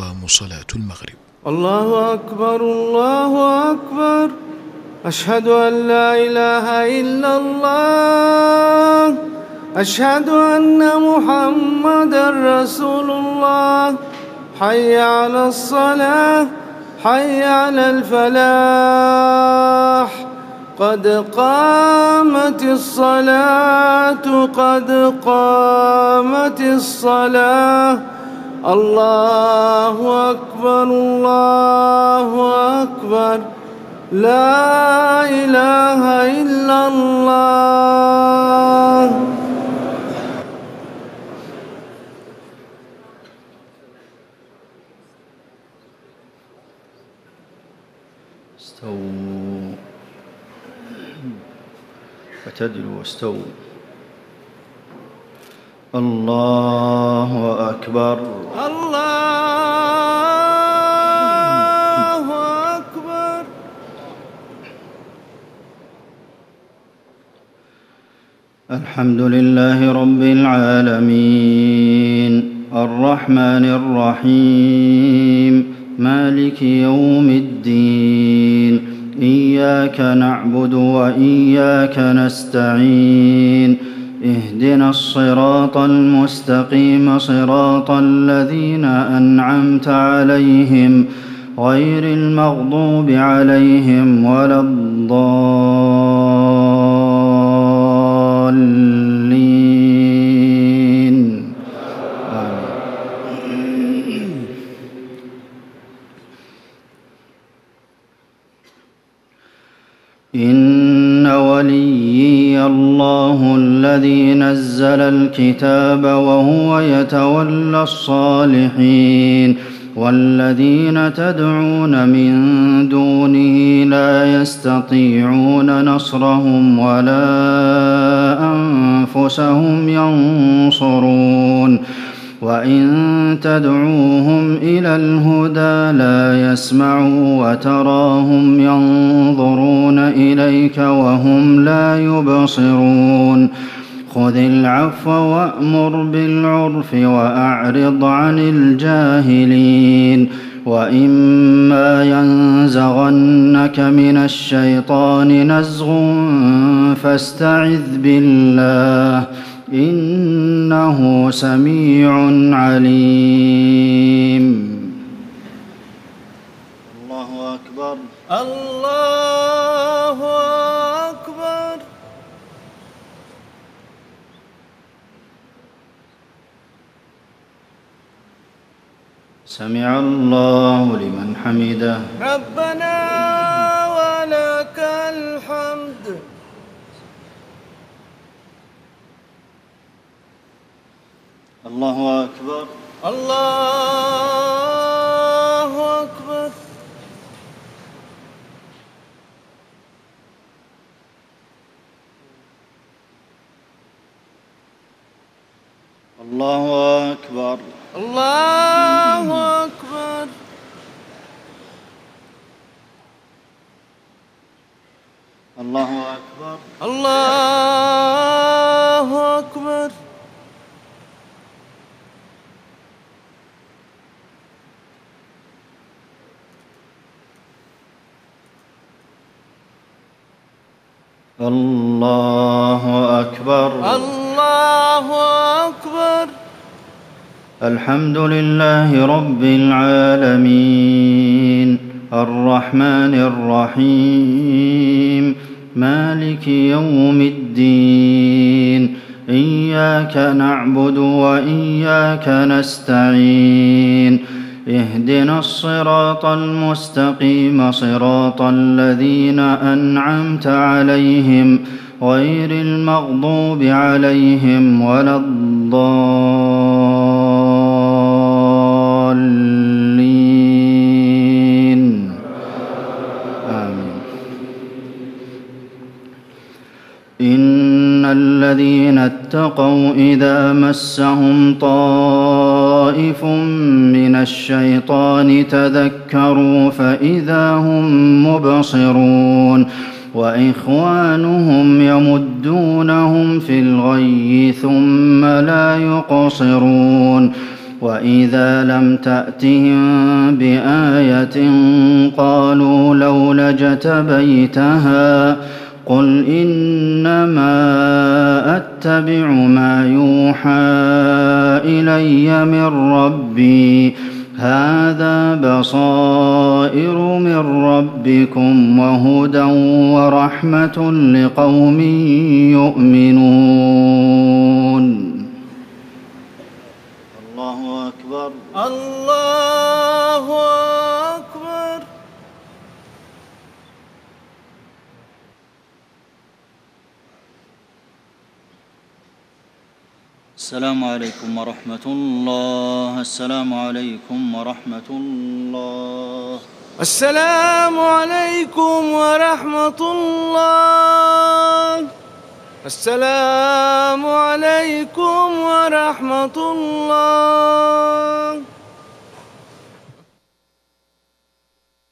تقام صلاة المغرب. الله أكبر الله أكبر، أشهد أن لا إله إلا الله، أشهد أن محمدًا رسول الله. حي على الصلاة، حي على الفلاح، قد قامت الصلاة، قد قامت الصلاة. الله أكبر الله أكبر، لا إله إلا الله. استووا اعتدلوا واستووا. الله أكبر الله أكبر. الحمد لله رب العالمين، الرحمن الرحيم، مالك يوم الدين. إياك نعبد وإياك نستعين، اهدنا الصراط المستقيم، صراط الذين أنعمت عليهم غير المغضوب عليهم ولا الضالين. آمين. إن وليي الله الذي نزل الكتاب وهو يتولى الصالحين، والذين تدعون من دونه لا يستطيعون نصرهم ولا أنفسهم ينصرون. وإن تدعوهم إلى الهدى لا يسمعوا، وتراهم ينظرون إليك وهم لا يبصرون. خذ العفو وأمر بالعرف وأعرض عن الجاهلين. وإما ينزغنك من الشيطان نزغ فاستعذ بالله، إنه سميع عليم. الله أكبر الله أكبر. سمع الله لمن حمده. ربنا ولك الحمد. الله أكبر الله أكبر. الله أكبر الله أكبر. الله أكبر الله أكبر. الله أكبر الله أكبر. الحمد لله رب العالمين، الرحمن الرحيم، مالك يوم الدين. إياك نعبد وإياك نستعين، اهدنا الصراط المستقيم، صراط الذين أنعمت عليهم غير المغضوب عليهم ولا الضالين. آمين. إن الذين اتقوا إذا مسهم طائف من الشيطان تذكروا فإذا هم مبصرون. وإخوانهم يمدونهم في الغي ثم لا يقصرون. وإذا لم تأتهم بآية قالوا لولا اجتبيتها قل إنما أتبع ما يوحى إلي من ربي هذا بصائر من ربكم وهدى ورحمة لقوم يؤمنون. الله أكبر. الله أكبر. السلام عليكم ورحمة الله. السلام عليكم ورحمة الله. السلام عليكم ورحمة الله. السلام عليكم ورحمة الله.